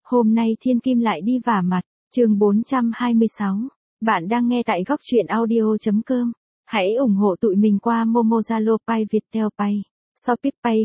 Hôm nay Thiên Kim lại đi vả mặt, chương 426. Bạn đang nghe tại góc truyện audio.com. Hãy ủng hộ tụi mình qua Momo, Zalo, Pay, Viettel Pay, Shopee Pay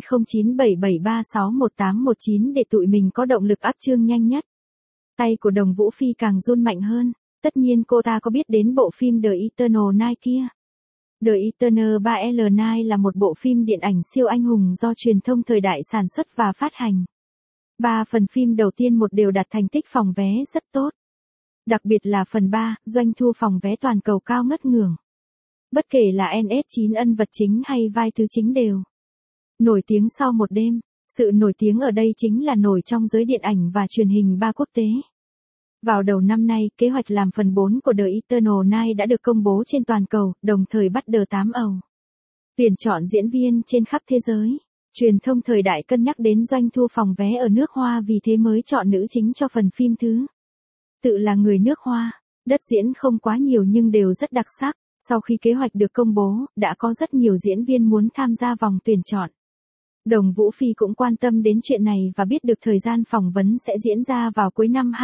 0977361819 để tụi mình có động lực up chương nhanh nhất. Tay của Đồng Vũ Phi càng run mạnh hơn, tất nhiên cô ta có biết đến bộ phim The Eternal Night kia. The Eternal 3L9 là một bộ phim điện ảnh siêu anh hùng do truyền thông thời đại sản xuất và phát hành. 3 phần phim đầu tiên một đều đạt thành tích phòng vé rất tốt. Đặc biệt là phần 3, doanh thu phòng vé toàn cầu cao ngất ngưởng. Bất kể là NS9 nhân vật chính hay vai thứ chính đều nổi tiếng sau một đêm. Sự nổi tiếng ở đây chính là nổi trong giới điện ảnh và truyền hình 3 quốc tế. Vào đầu năm nay, kế hoạch làm phần 4 của The Eternal Night đã được công bố trên toàn cầu, đồng thời bắt The 8 Âu tuyển chọn diễn viên trên khắp thế giới. Truyền thông thời đại cân nhắc đến doanh thu phòng vé ở nước Hoa, vì thế mới chọn nữ chính cho phần phim thứ tự là người nước Hoa. Đất diễn không quá nhiều nhưng đều rất đặc sắc. Sau khi kế hoạch được công bố, đã có rất nhiều diễn viên muốn tham gia vòng tuyển chọn. Đồng Vũ Phi cũng quan tâm đến chuyện này và biết được thời gian phỏng vấn sẽ diễn ra vào cuối năm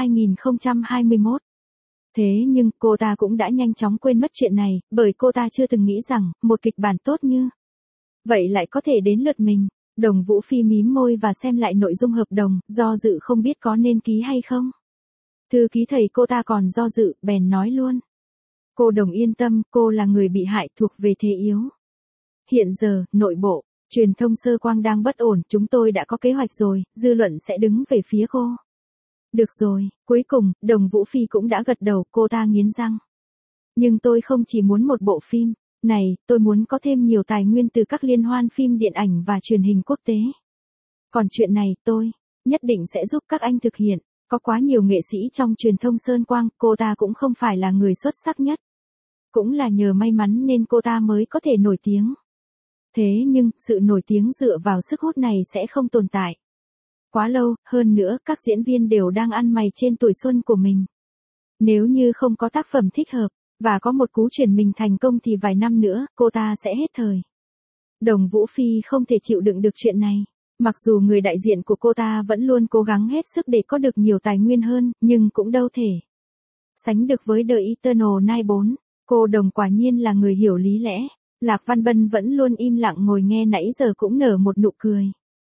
2021. Thế nhưng cô ta cũng đã nhanh chóng quên mất chuyện này, bởi cô ta chưa từng nghĩ rằng một kịch bản tốt như vậy lại có thể đến lượt mình. Đồng Vũ Phi mím môi và xem lại nội dung hợp đồng, do dự không biết có nên ký hay không. Thư ký thầy cô ta còn do dự, bèn nói luôn. Cô Đồng yên tâm, cô là người bị hại thuộc về thế yếu. Hiện giờ, nội bộ, truyền thông Sơ Quang đang bất ổn, chúng tôi đã có kế hoạch rồi, dư luận sẽ đứng về phía cô. Được rồi, cuối cùng, Đồng Vũ Phi cũng đã gật đầu, cô ta nghiến răng. Nhưng tôi không chỉ muốn một bộ phim này, tôi muốn có thêm nhiều tài nguyên từ các liên hoan phim điện ảnh và truyền hình quốc tế. Còn chuyện này, tôi nhất định sẽ giúp các anh thực hiện. Có quá nhiều nghệ sĩ trong truyền thông Sơn Quang, cô ta cũng không phải là người xuất sắc nhất. Cũng là nhờ may mắn nên cô ta mới có thể nổi tiếng. Thế nhưng, sự nổi tiếng dựa vào sức hút này sẽ không tồn tại quá lâu, hơn nữa các diễn viên đều đang ăn mày trên tuổi xuân của mình. Nếu như không có tác phẩm thích hợp, và có một cú chuyển mình thành công thì vài năm nữa, cô ta sẽ hết thời. Đồng Vũ Phi không thể chịu đựng được chuyện này. Mặc dù người đại diện của cô ta vẫn luôn cố gắng hết sức để có được nhiều tài nguyên hơn, nhưng cũng đâu thể sánh được với The Eternal Night 4. Cô Đồng quả nhiên là người hiểu lý lẽ. Lạc Văn Bân vẫn luôn im lặng ngồi nghe nãy giờ cũng nở một nụ cười.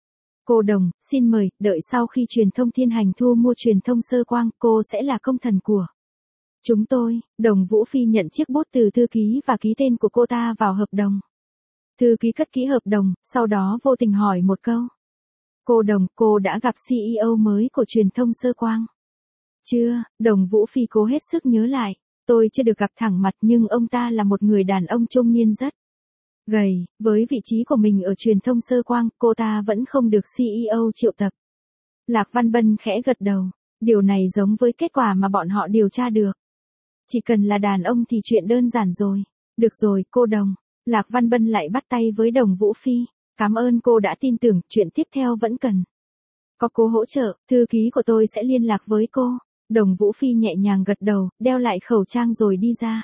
Cô Đồng, xin mời, đợi sau khi truyền thông Thiên Hành thu mua truyền thông Sơ Quang, cô sẽ là công thần của chúng tôi. Đồng Vũ Phi nhận chiếc bút từ thư ký và ký tên của cô ta vào hợp đồng. Thư ký cất kỹ hợp đồng, sau đó vô tình hỏi một câu. Cô Đồng, cô đã gặp CEO mới của truyền thông Sơ Quang? Chưa, Đồng Vũ Phi cố hết sức nhớ lại. Tôi chưa được gặp thẳng mặt nhưng ông ta là một người đàn ông trung niên rất gầy. Với vị trí của mình ở truyền thông Sơ Quang, cô ta vẫn không được CEO triệu tập. Lạc Văn Bân khẽ gật đầu. Điều này giống với kết quả mà bọn họ điều tra được. Chỉ cần là đàn ông thì chuyện đơn giản rồi. Được rồi, cô Đồng. Lạc Văn Bân lại bắt tay với Đồng Vũ Phi. Cảm ơn cô đã tin tưởng, chuyện tiếp theo vẫn cần có cô hỗ trợ, thư ký của tôi sẽ liên lạc với cô. Đồng Vũ Phi nhẹ nhàng gật đầu, đeo lại khẩu trang rồi đi ra.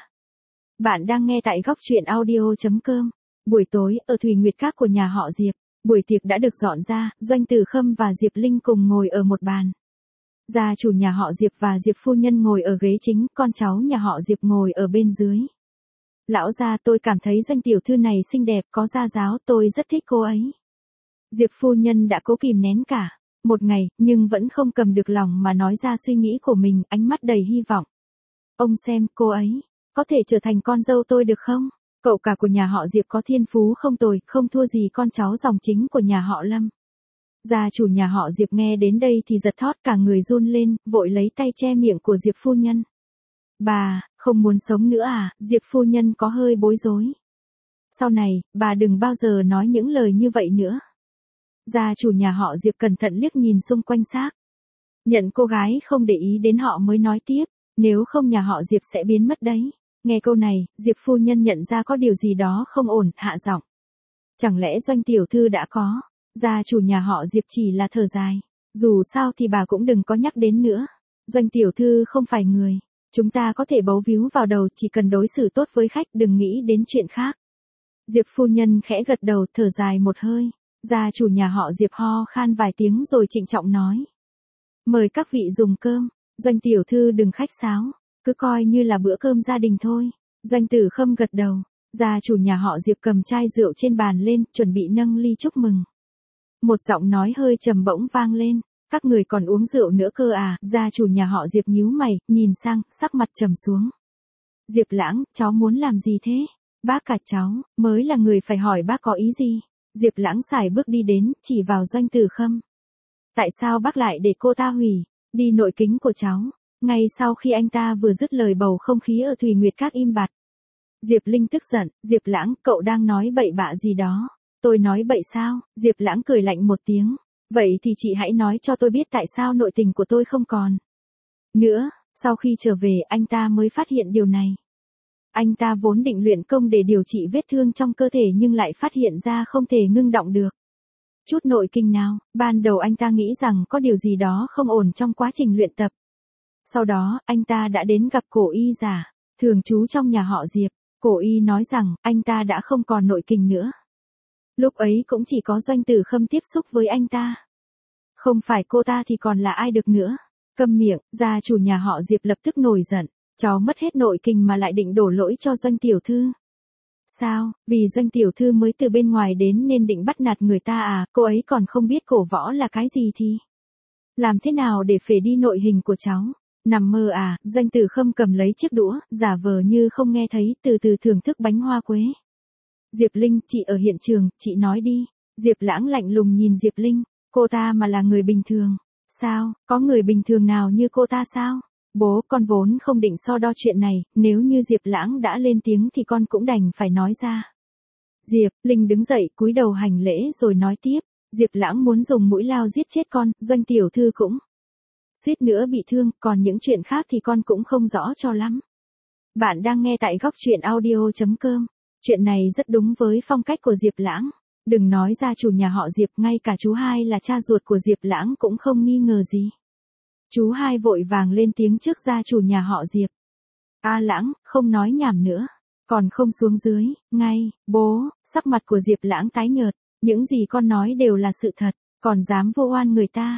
Bạn đang nghe tại góc truyện audio.com. Buổi tối, ở Thùy Nguyệt Các của nhà họ Diệp, buổi tiệc đã được dọn ra, Doanh Tử Khâm và Diệp Linh cùng ngồi ở một bàn. Gia chủ nhà họ Diệp và Diệp phu nhân ngồi ở ghế chính, con cháu nhà họ Diệp ngồi ở bên dưới. Lão gia, tôi cảm thấy Doanh tiểu thư này xinh đẹp, có gia giáo, tôi rất thích cô ấy. Diệp phu nhân đã cố kìm nén cả một ngày, nhưng vẫn không cầm được lòng mà nói ra suy nghĩ của mình, ánh mắt đầy hy vọng. Ông xem, cô ấy có thể trở thành con dâu tôi được không? Cậu cả của nhà họ Diệp có thiên phú không tồi, không thua gì con cháu dòng chính của nhà họ Lâm. Gia chủ nhà họ Diệp nghe đến đây thì giật thót cả người run lên, vội lấy tay che miệng của Diệp phu nhân. Bà, không muốn sống nữa à? Diệp phu nhân có hơi bối rối. Sau này, bà đừng bao giờ nói những lời như vậy nữa. Gia chủ nhà họ Diệp cẩn thận liếc nhìn xung quanh xác. Nhận cô gái không để ý đến họ mới nói tiếp, nếu không nhà họ Diệp sẽ biến mất đấy. Nghe câu này, Diệp phu nhân nhận ra có điều gì đó không ổn, hạ giọng. Chẳng lẽ Doanh tiểu thư đã có? Gia chủ nhà họ Diệp chỉ là thở dài. Dù sao thì bà cũng đừng có nhắc đến nữa. Doanh tiểu thư không phải người chúng ta có thể bấu víu vào đầu, chỉ cần đối xử tốt với khách, đừng nghĩ đến chuyện khác. Diệp phu nhân khẽ gật đầu, thở dài một hơi. Gia chủ nhà họ Diệp ho khan vài tiếng rồi trịnh trọng nói. Mời các vị dùng cơm. Doanh tiểu thư đừng khách sáo, cứ coi như là bữa cơm gia đình thôi. Doanh Tử Khâm gật đầu. Gia chủ nhà họ Diệp cầm chai rượu trên bàn lên, chuẩn bị nâng ly chúc mừng. Một giọng nói hơi trầm bỗng vang lên. Các người còn uống rượu nữa cơ à? Gia chủ nhà họ Diệp nhíu mày, nhìn sang, sắc mặt trầm xuống. Diệp Lãng, cháu muốn làm gì thế? Bác cả cháu, mới là người phải hỏi bác có ý gì? Diệp Lãng sải bước đi đến, chỉ vào Doanh Tử Khâm. Tại sao bác lại để cô ta hủy đi nội kính của cháu? Ngay sau khi anh ta vừa dứt lời bầu không khí ở Thùy Nguyệt Các im bặt. Diệp Linh tức giận, Diệp Lãng, cậu đang nói bậy bạ gì đó? Tôi nói bậy sao? Diệp Lãng cười lạnh một tiếng. Vậy thì chị hãy nói cho tôi biết tại sao nội tình của tôi không còn nữa. Sau khi trở về anh ta mới phát hiện điều này. Anh ta vốn định luyện công để điều trị vết thương trong cơ thể nhưng lại phát hiện ra không thể ngưng động được chút nội kinh nào. Ban đầu anh ta nghĩ rằng có điều gì đó không ổn trong quá trình luyện tập. Sau đó, anh ta đã đến gặp cổ y giả, thường trú trong nhà họ Diệp. Cổ y nói rằng, anh ta đã không còn nội kình nữa. Lúc ấy cũng chỉ có Doanh Tử Khâm tiếp xúc với anh ta. Không phải cô ta thì còn là ai được nữa. Câm miệng, gia chủ nhà họ Diệp lập tức nổi giận. Cháu mất hết nội kình mà lại định đổ lỗi cho Doanh tiểu thư. Sao, vì Doanh tiểu thư mới từ bên ngoài đến nên định bắt nạt người ta à? Cô ấy còn không biết cổ võ là cái gì thì làm thế nào để phế đi nội hình của cháu? Nằm mơ à? Doanh Tử Khâm cầm lấy chiếc đũa, giả vờ như không nghe thấy, từ từ thưởng thức bánh hoa quế. Diệp Linh, chị ở hiện trường, chị nói đi. Diệp Lãng lạnh lùng nhìn Diệp Linh. Cô ta mà là người bình thường. Sao, có người bình thường nào như cô ta sao? Bố, con vốn không định so đo chuyện này, nếu như Diệp Lãng đã lên tiếng thì con cũng đành phải nói ra. Diệp Linh đứng dậy, cúi đầu hành lễ rồi nói tiếp. Diệp Lãng muốn dùng mũi lao giết chết con, Doanh tiểu thư cũng suýt nữa bị thương, còn những chuyện khác thì con cũng không rõ cho lắm. Bạn đang nghe tại góc truyện audio.com. Chuyện này rất đúng với phong cách của Diệp Lãng. Đừng nói gia chủ nhà họ Diệp, ngay cả chú hai là cha ruột của Diệp Lãng cũng không nghi ngờ gì. Chú hai vội vàng lên tiếng trước gia chủ nhà họ Diệp. A Lãng, không nói nhảm nữa. Còn không xuống dưới, ngay, bố. Sắc mặt của Diệp Lãng tái nhợt. Những gì con nói đều là sự thật, còn dám vô oan người ta.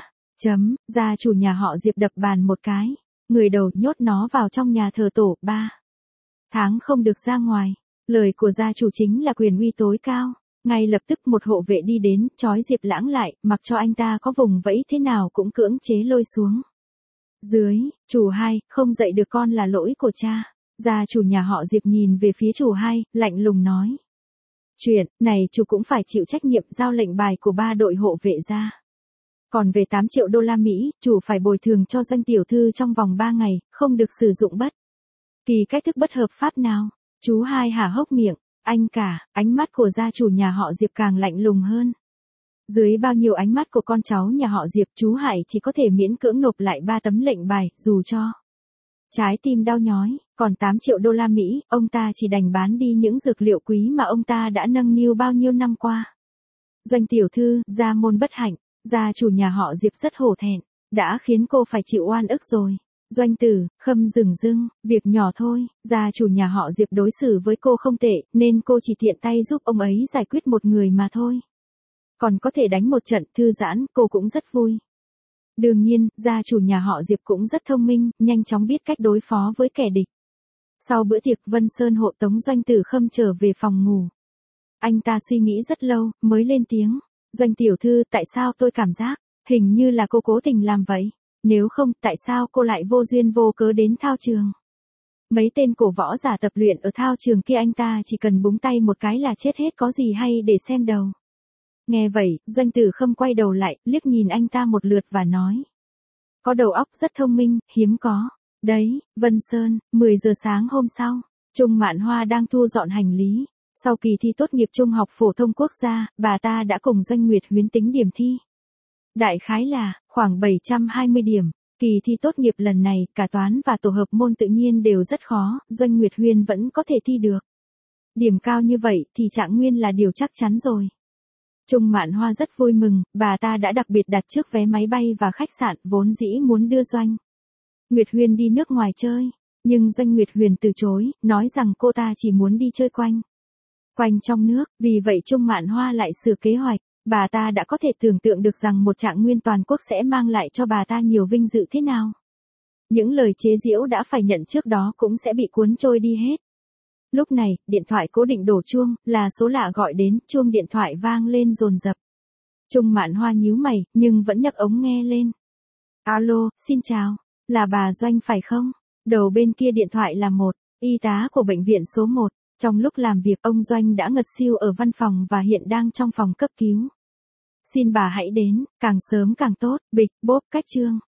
Gia chủ nhà họ Diệp đập bàn một cái. Người đầu nhốt nó vào trong nhà thờ tổ, 3 tháng không được ra ngoài. Lời của gia chủ chính là quyền uy tối cao. Ngay lập tức một hộ vệ đi đến, trói Diệp Lãng lại, mặc cho anh ta có vùng vẫy thế nào cũng cưỡng chế lôi xuống dưới. Chủ hai, không dạy được con là lỗi của cha. Gia chủ nhà họ Diệp nhìn về phía chủ hai, lạnh lùng nói. Chuyện này chủ cũng phải chịu trách nhiệm, giao lệnh bài của 3 đội hộ vệ ra. Còn về 8 triệu đô la Mỹ, chủ phải bồi thường cho Doanh tiểu thư trong vòng 3 ngày, không được sử dụng bất kỳ cách thức bất hợp pháp nào. Chú hai há hốc miệng. Anh cả, ánh mắt của gia chủ nhà họ Diệp càng lạnh lùng hơn. Dưới bao nhiêu ánh mắt của con cháu nhà họ Diệp, chú Hải chỉ có thể miễn cưỡng nộp lại 3 tấm lệnh bài, dù cho trái tim đau nhói. Còn 8 triệu đô la Mỹ, ông ta chỉ đành bán đi những dược liệu quý mà ông ta đã nâng niu bao nhiêu năm qua. Doanh tiểu thư, gia môn bất hạnh. Gia chủ nhà họ Diệp rất hổ thẹn, đã khiến cô phải chịu oan ức rồi. Doanh Tử Khâm dửng dưng, việc nhỏ thôi, gia chủ nhà họ Diệp đối xử với cô không tệ, nên cô chỉ tiện tay giúp ông ấy giải quyết một người mà thôi. Còn có thể đánh một trận thư giãn, cô cũng rất vui. Đương nhiên, gia chủ nhà họ Diệp cũng rất thông minh, nhanh chóng biết cách đối phó với kẻ địch. Sau bữa tiệc, Vân Sơn hộ tống Doanh Tử Khâm trở về phòng ngủ. Anh ta suy nghĩ rất lâu, mới lên tiếng. Doanh tiểu thư, tại sao tôi cảm giác hình như là cô cố tình làm vậy? Nếu không, tại sao cô lại vô duyên vô cớ đến thao trường? Mấy tên cổ võ giả tập luyện ở thao trường kia anh ta chỉ cần búng tay một cái là chết hết, có gì hay để xem đầu. Nghe vậy, Doanh Tử Khâm quay đầu lại, liếc nhìn anh ta một lượt và nói. Có đầu óc rất thông minh, hiếm có. Đấy, Vân Sơn, 10 giờ sáng hôm sau, Trung Mạn Hoa đang thu dọn hành lý. Sau kỳ thi tốt nghiệp trung học phổ thông quốc gia, bà ta đã cùng Doanh Nguyệt Huyến tính điểm thi. Đại khái là khoảng 720 điểm. Kỳ thi tốt nghiệp lần này, cả toán và tổ hợp môn tự nhiên đều rất khó, Doanh Nguyệt Huyên vẫn có thể thi được. Điểm cao như vậy thì trạng nguyên là điều chắc chắn rồi. Trung Mạn Hoa rất vui mừng, bà ta đã đặc biệt đặt trước vé máy bay và khách sạn, vốn dĩ muốn đưa Doanh Nguyệt Huyên đi nước ngoài chơi. Nhưng Doanh Nguyệt Huyền từ chối, nói rằng cô ta chỉ muốn đi chơi quanh trong nước, vì vậy Trung Mạn Hoa lại sửa kế hoạch. Bà ta đã có thể tưởng tượng được rằng một trạng nguyên toàn quốc sẽ mang lại cho bà ta nhiều vinh dự thế nào. Những lời chế giễu đã phải nhận trước đó cũng sẽ bị cuốn trôi đi hết. Lúc này, điện thoại cố định đổ chuông, là số lạ gọi đến, chuông điện thoại vang lên dồn dập. Trung Mạn Hoa nhíu mày, nhưng vẫn nhấc ống nghe lên. Alo, xin chào, là bà Doanh phải không? Đầu bên kia điện thoại là một y tá của bệnh viện số 1. Trong lúc làm việc, ông Doanh đã ngất xỉu ở văn phòng và hiện đang trong phòng cấp cứu. Xin bà hãy đến, càng sớm càng tốt, bịch, bốp, cách chương.